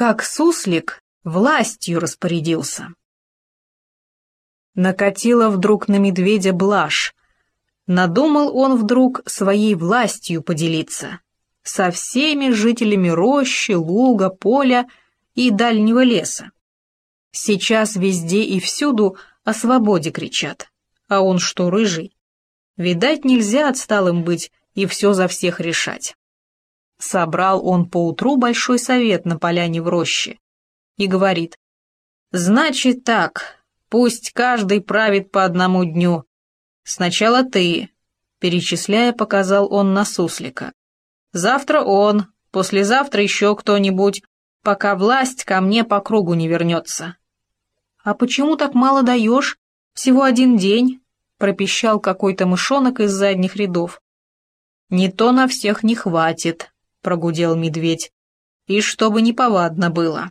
как суслик властью распорядился. Накатила вдруг на медведя блажь. Надумал он вдруг своей властью поделиться со всеми жителями рощи, луга, поля и дальнего леса. Сейчас везде и всюду о свободе кричат, а он что, рыжий? Видать, нельзя отсталым быть и все за всех решать. Собрал он поутру большой совет на поляне в роще и говорит: «Значит так, пусть каждый правит по одному дню. Сначала ты», перечисляя, показал он на суслика. «Завтра он, послезавтра еще кто-нибудь, пока власть ко мне по кругу не вернется». «А почему так мало даешь? Всего 1 день», пропищал какой-то мышонок из задних рядов. «Не то на всех не хватит», прогудел медведь, «и чтобы неповадно было».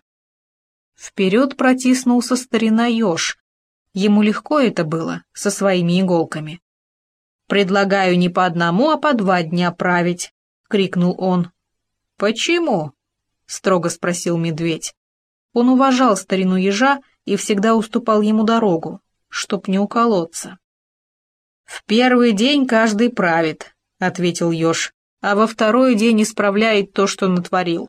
Вперед протиснулся старина еж. Ему легко это было, со своими иголками. «Предлагаю не по 1, а по 2 дня править», — крикнул он. «Почему?» — строго спросил медведь. Он уважал старину ежа и всегда уступал ему дорогу, чтоб не уколоться. «В первый день каждый правит», — ответил еж, «а во второй день исправляет то, что натворил».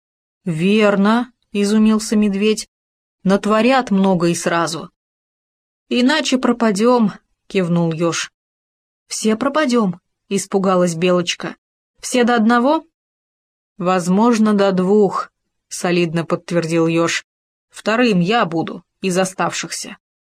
«Верно», — изумился медведь, — «натворят много и сразу». «Иначе пропадем», — кивнул еж. «Все пропадем», — испугалась белочка. «Все до 1?» «Возможно, до 2», — солидно подтвердил еж. «Вторым я буду, из оставшихся».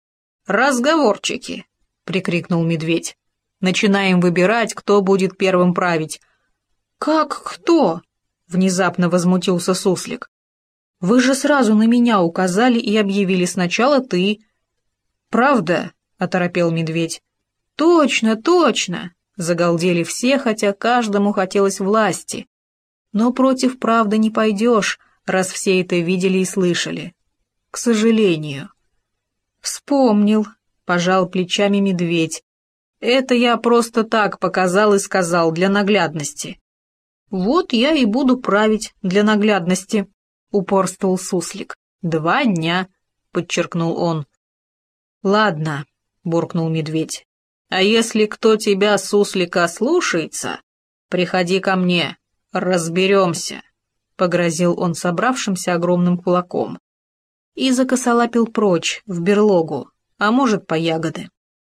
«Разговорчики», — прикрикнул медведь. «Начинаем выбирать, кто будет первым править». «Как кто?» — внезапно возмутился суслик. «Вы же сразу на меня указали и объявили сначала ты». «Правда?» — оторопел медведь. «Точно, точно!» — загалдели все, хотя каждому хотелось власти. Но против правды не пойдешь, раз все это видели и слышали. К сожалению. «Вспомнил», — пожал плечами медведь. «Это я просто так показал и сказал, для наглядности». «Вот я и буду править для наглядности», — упорствовал суслик. 2 дня», — подчеркнул он. «Ладно», — буркнул медведь. «А если кто тебя, суслика, слушается, приходи ко мне, разберемся», — погрозил он собравшимся огромным кулаком. И закосолапил прочь, в берлогу, а может, по ягоды.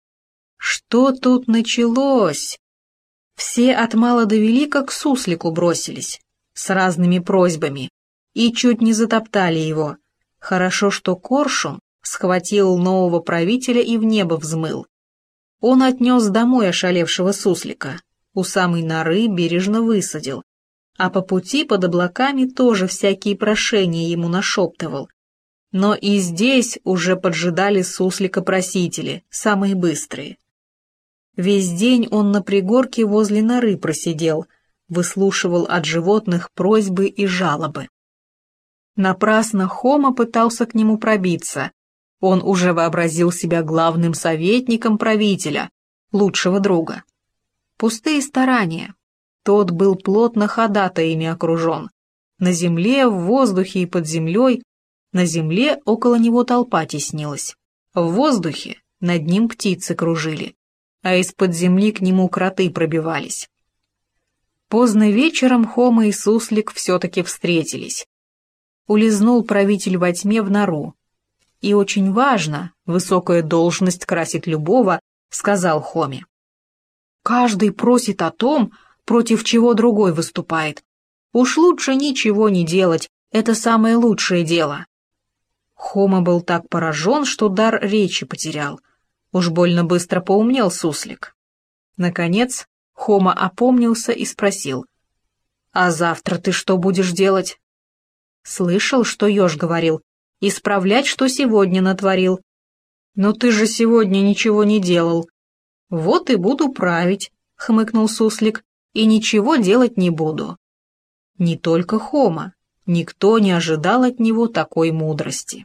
Что тут началось? Все от мала до велика к суслику бросились, с разными просьбами, и чуть не затоптали его. Хорошо, что коршун схватил нового правителя и в небо взмыл. Он отнес домой ошалевшего суслика, у самой норы бережно высадил, а по пути под облаками тоже всякие прошения ему нашептывал. Но и здесь уже поджидали суслика-просители, самые быстрые. Весь день он на пригорке возле норы просидел, выслушивал от животных просьбы и жалобы. Напрасно Хома пытался к нему пробиться. Он уже вообразил себя главным советником правителя, лучшего друга. Пустые старания. Тот был плотно ходатаями окружен. На земле, в воздухе и под землей. На земле около него толпа теснилась. В воздухе над ним птицы кружили, а из-под земли к нему кроты пробивались. Поздно вечером Хома и суслик все-таки встретились. Улизнул правитель во тьме в нору. И очень важно, высокая должность красит любого, сказал Хоме. Каждый просит о том, против чего другой выступает. Уж лучше ничего не делать, это самое лучшее дело. Хома был так поражен, что дар речи потерял. Уж больно быстро поумнел суслик. Наконец Хома опомнился и спросил. «А завтра ты что будешь делать?» «Слышал, что еж говорил. Исправлять, что сегодня натворил». «Но ты же сегодня ничего не делал». «Вот и буду править», — хмыкнул суслик, — «и ничего делать не буду». Не только Хома, никто не ожидал от него такой мудрости.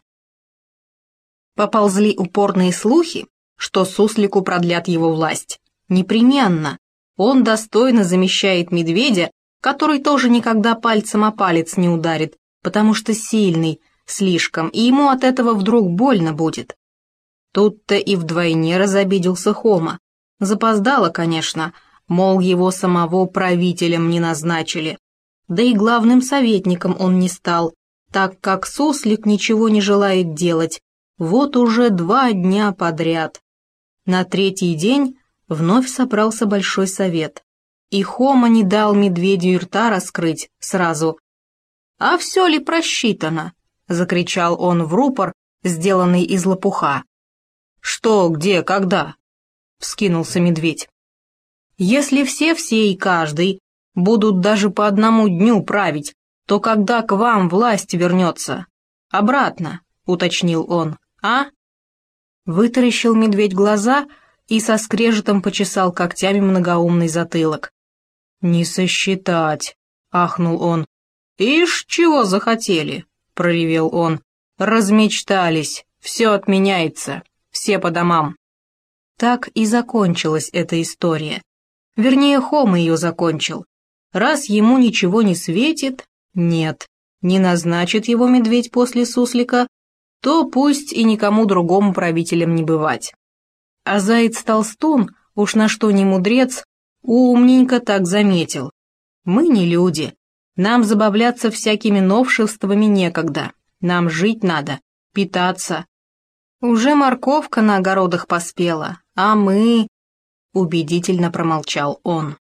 Поползли упорные слухи, что суслику продлят его власть. Непременно. Он достойно замещает медведя, который тоже никогда пальцем о палец не ударит, потому что сильный слишком, и ему от этого вдруг больно будет. Тут-то и вдвойне разобиделся Хома. Запоздало, конечно, мол, его самого правителем не назначили. Да и главным советником он не стал, так как суслик ничего не желает делать, вот уже 2 дня подряд. На 3-й день вновь собрался большой совет, и Хома не дал медведю и рта раскрыть сразу. «А все ли просчитано?» — закричал он в рупор, сделанный из лопуха. «Что, где, когда?» — вскинулся медведь. «Если все и каждый будут даже по 1 дню править, то когда к вам власть вернется? Обратно», — уточнил он, — «а?» Вытаращил медведь глаза и со скрежетом почесал когтями многоумный затылок. «Не сосчитать», — ахнул он. «Ишь, чего захотели?» — проревел он. «Размечтались, все отменяется, все по домам». Так и закончилась эта история. Вернее, Хома ее закончил. Раз ему ничего не светит, нет, не назначит его медведь после суслика, то пусть и никому другому правителем не бывать. А заяц-толстун, уж на что не мудрец, умненько так заметил. Мы не люди, нам забавляться всякими новшествами некогда, нам жить надо, питаться. Уже морковка на огородах поспела, а мы... Убедительно промолчал он.